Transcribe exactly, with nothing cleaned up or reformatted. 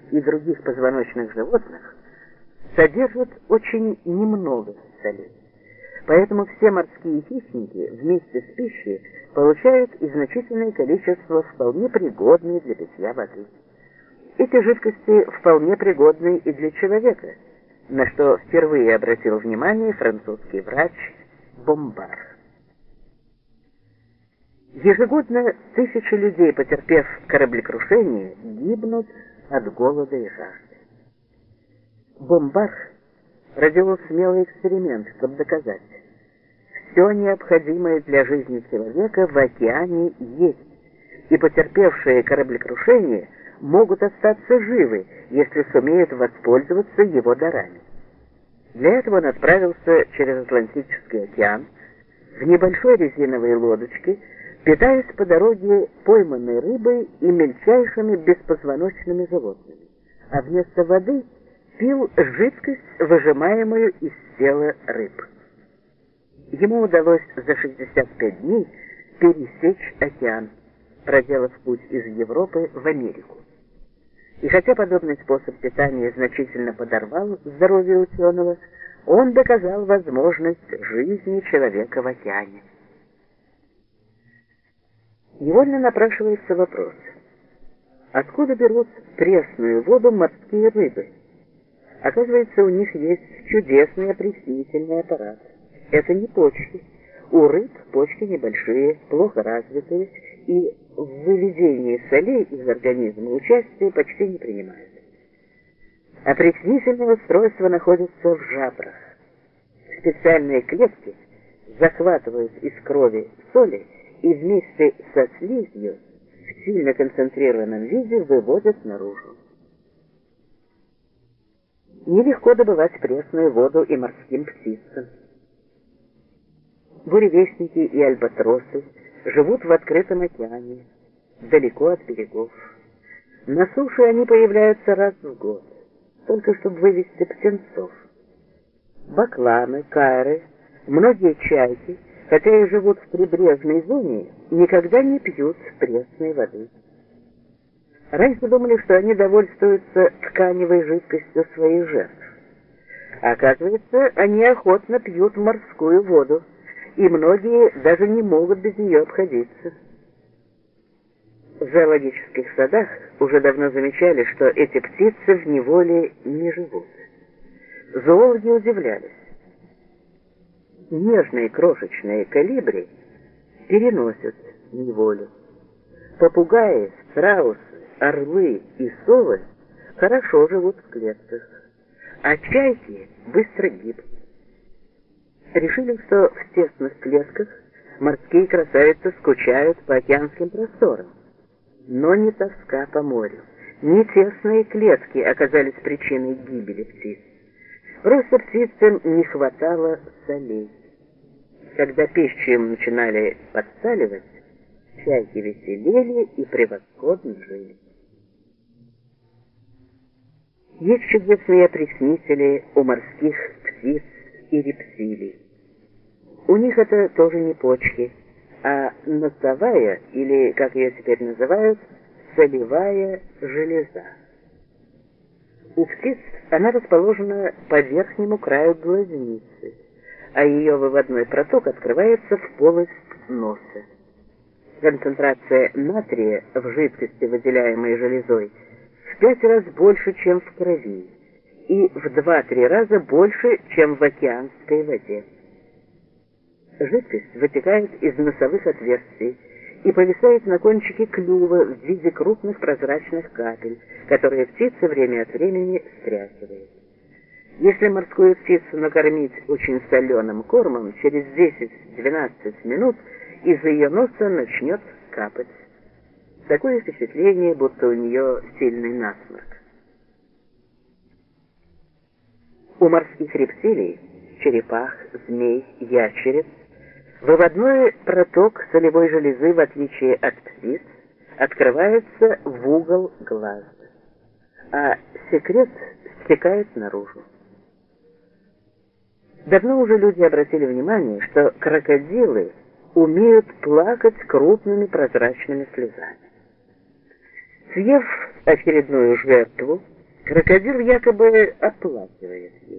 и других позвоночных животных содержат очень немного солей. Поэтому все морские хищники вместе с пищей получают и значительное количество вполне пригодной для питья воды. Эти жидкости вполне пригодны и для человека, на что впервые обратил внимание французский врач Бомбар. Ежегодно тысячи людей, потерпев кораблекрушение, гибнут от голода и жажды. Бомбар проделал смелый эксперимент, чтобы доказать: все необходимое для жизни человека в океане есть, и потерпевшие кораблекрушение могут остаться живы, если сумеют воспользоваться его дарами. Для этого он отправился через Атлантический океан в небольшой резиновой лодочке, питаясь по дороге пойманной рыбой и мельчайшими беспозвоночными животными, а вместо воды пил жидкость, выжимаемую из тела рыб. Ему удалось за шестьдесят пять дней пересечь океан, проделав путь из Европы в Америку. И хотя подобный способ питания значительно подорвал здоровье ученого, он доказал возможность жизни человека в океане. Невольно напрашивается вопрос: откуда берут пресную воду морские рыбы? Оказывается, у них есть чудесный опреснительный аппарат. Это не почки. У рыб почки небольшие, плохо развитые, и в выведении солей из организма участие почти не принимают. Опреснительное устройство находится в жабрах. Специальные клетки захватывают из крови соли и вместе со слизью в сильно концентрированном виде выводят наружу. Нелегко добывать пресную воду и морским птицам. Буревестники и альбатросы живут в открытом океане, далеко от берегов. На суше они появляются раз в год, только чтобы вывести птенцов. Бакланы, кайры, многие чайки, хотя и живут в прибрежной зоне, никогда не пьют пресной воды. Раньше думали, что они довольствуются тканевой жидкостью своих жертв. Оказывается, они охотно пьют морскую воду, и многие даже не могут без нее обходиться. В зоологических садах уже давно замечали, что эти птицы в неволе не живут. Зоологи удивлялись. Нежные крошечные колибри переносят неволю. Попугаи, страусы, орлы и совы хорошо живут в клетках, а чайки быстро гибнут. Решили, что в тесных клетках морские красавицы скучают по океанским просторам. Но не тоска по морю, не тесные клетки оказались причиной гибели птиц. Просто птицам не хватало солей. Когда пищу им начинали подсаливать, чайки веселели и превосходно жили. Есть чудесные опреснители у морских птиц и рептилий. У них это тоже не почки, а носовая, или, как ее теперь называют, солевая железа. У птиц она расположена по верхнему краю глазницы, а ее выводной проток открывается в полость носа. Концентрация натрия в жидкости, выделяемой железой, в пять раз больше, чем в крови, и в два-три раза больше, чем в океанской воде. Жидкость вытекает из носовых отверстий и повисает на кончике клюва в виде крупных прозрачных капель, которые птица время от времени стряхивает. Если морскую птицу накормить очень соленым кормом, через десять-двенадцать минут из ее носа начнет капать. Такое впечатление, будто у нее сильный насморк. У морских рептилий, черепах, змей, ящериц, выводной проток солевой железы, в отличие от птиц, открывается в угол глаза, а секрет стекает наружу. Давно уже люди обратили внимание, что крокодилы умеют плакать крупными прозрачными слезами. Съев очередную жертву, Крокодил якобы оплакивает